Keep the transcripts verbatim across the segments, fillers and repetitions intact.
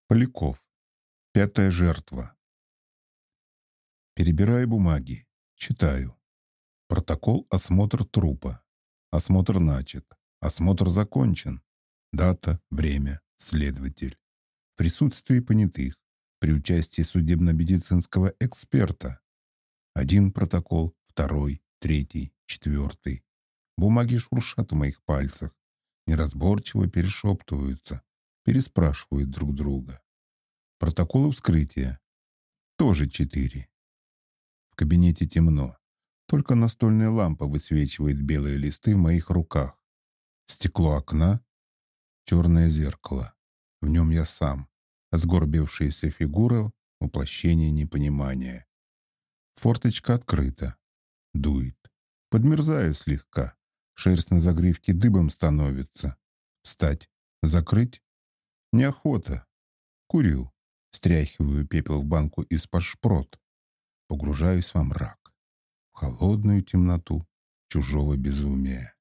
Поляков. Пятая жертва. Перебираю бумаги. Читаю. Протокол осмотр трупа. Осмотр начат. Осмотр закончен. Дата, время, следователь. В присутствии понятых. При участии судебно-медицинского эксперта. Один протокол, второй, третий, четвертый. Бумаги шуршат в моих пальцах. Неразборчиво перешептываются. Переспрашивают друг друга. Протоколы вскрытия. Тоже четыре. В кабинете темно. Только настольная лампа высвечивает белые листы в моих руках. Стекло окна. Черное зеркало. В нем я сам. Сгорбившаяся фигура, воплощение непонимания. Форточка открыта. Дует. Подмерзаю слегка. Шерсть на загривке дыбом становится. Встать. Закрыть. Неохота. Курю. Стряхиваю пепел в банку из-под шпрот. Погружаюсь во мрак. В холодную темноту чужого безумия.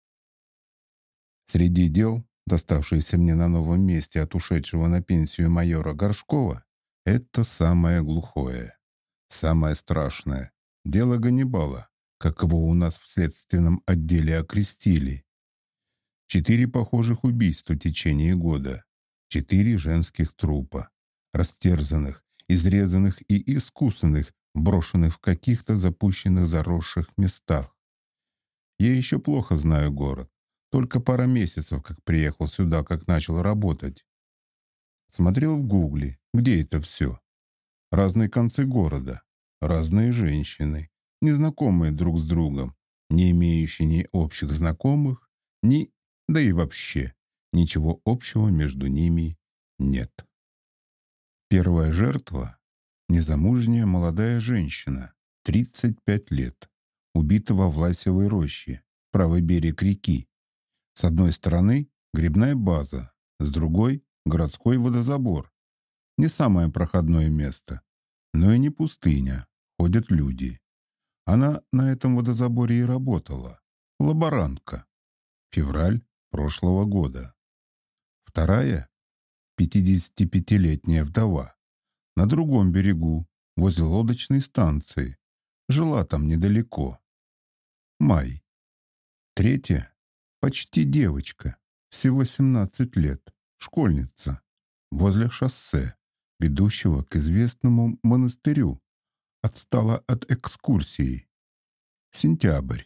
Среди дел, доставшиеся мне на новом месте от ушедшего на пенсию майора Горшкова, это самое глухое, самое страшное. Дело Ганнибала, как его у нас в следственном отделе окрестили. Четыре похожих убийства в течение года. Четыре женских трупа. Растерзанных, изрезанных и искусанных, брошенных в каких-то запущенных заросших местах. Я еще плохо знаю город. Только пара месяцев, как приехал сюда, как начал работать. Смотрел в гугле, где это все. Разные концы города, разные женщины, незнакомые друг с другом, не имеющие ни общих знакомых, ни, да и вообще, ничего общего между ними нет. Первая жертва — незамужняя молодая женщина, тридцать пять лет, убита во Власевой роще, правый берег реки. С одной стороны — грибная база, с другой — городской водозабор. Не самое проходное место, но и не пустыня, ходят люди. Она на этом водозаборе и работала. Лаборантка. Февраль прошлого года. Вторая — пятидесятипятилетняя вдова. На другом берегу, возле лодочной станции. Жила там недалеко. Май. Третья — почти девочка, всего семнадцать лет, школьница. Возле шоссе, ведущего к известному монастырю. Отстала от экскурсии. Сентябрь.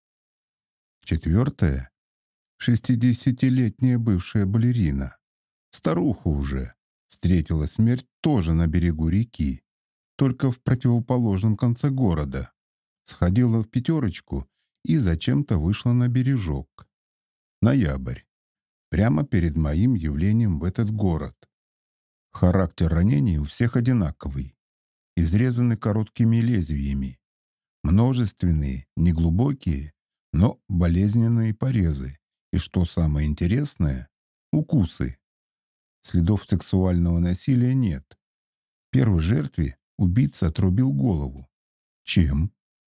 Четвертая — шестидесятилетняя бывшая балерина. Старуха уже. Встретила смерть тоже на берегу реки, только в противоположном конце города. Сходила в пятерочку и зачем-то вышла на бережок. Ноябрь. Прямо перед моим явлением в этот город. Характер ранений у всех одинаковый. Изрезаны короткими лезвиями. Множественные, неглубокие, но болезненные порезы. И что самое интересное, укусы. Следов сексуального насилия нет. Первой жертве убийца отрубил голову. Чем?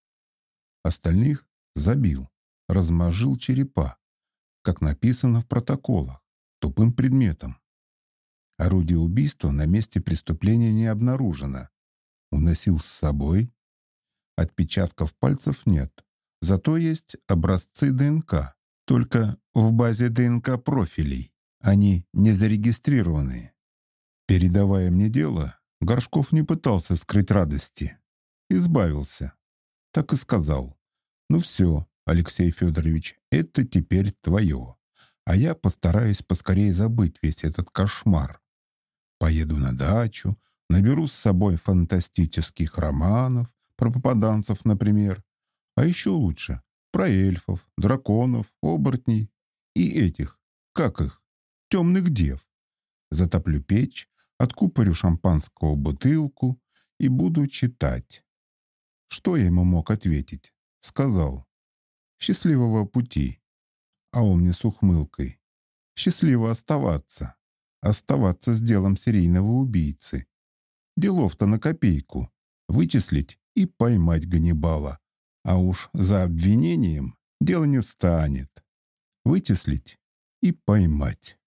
Остальных забил, размозжил черепа, как написано в протоколах, тупым предметом. Орудие убийства на месте преступления не обнаружено. Уносил с собой. Отпечатков пальцев нет. Зато есть образцы ДНК. Только в базе ДНК профилей. Они не зарегистрированы. Передавая мне дело, Горшков не пытался скрыть радости. Избавился. Так и сказал. Ну все, Алексей Федорович, это теперь твое. А я постараюсь поскорее забыть весь этот кошмар. Поеду на дачу, наберу с собой фантастических романов, про попаданцев, например. А еще лучше про эльфов, драконов, оборотней и этих, как их, темных дев. Затоплю печь, откупорю шампанского бутылку и буду читать. Что я ему мог ответить? Сказал: «Счастливого пути». А он мне с ухмылкой: «Счастливо оставаться. Оставаться с делом серийного убийцы. Делов-то на копейку. Вычислить и поймать Ганнибала. А уж за обвинением дело не встанет. Вычислить и поймать».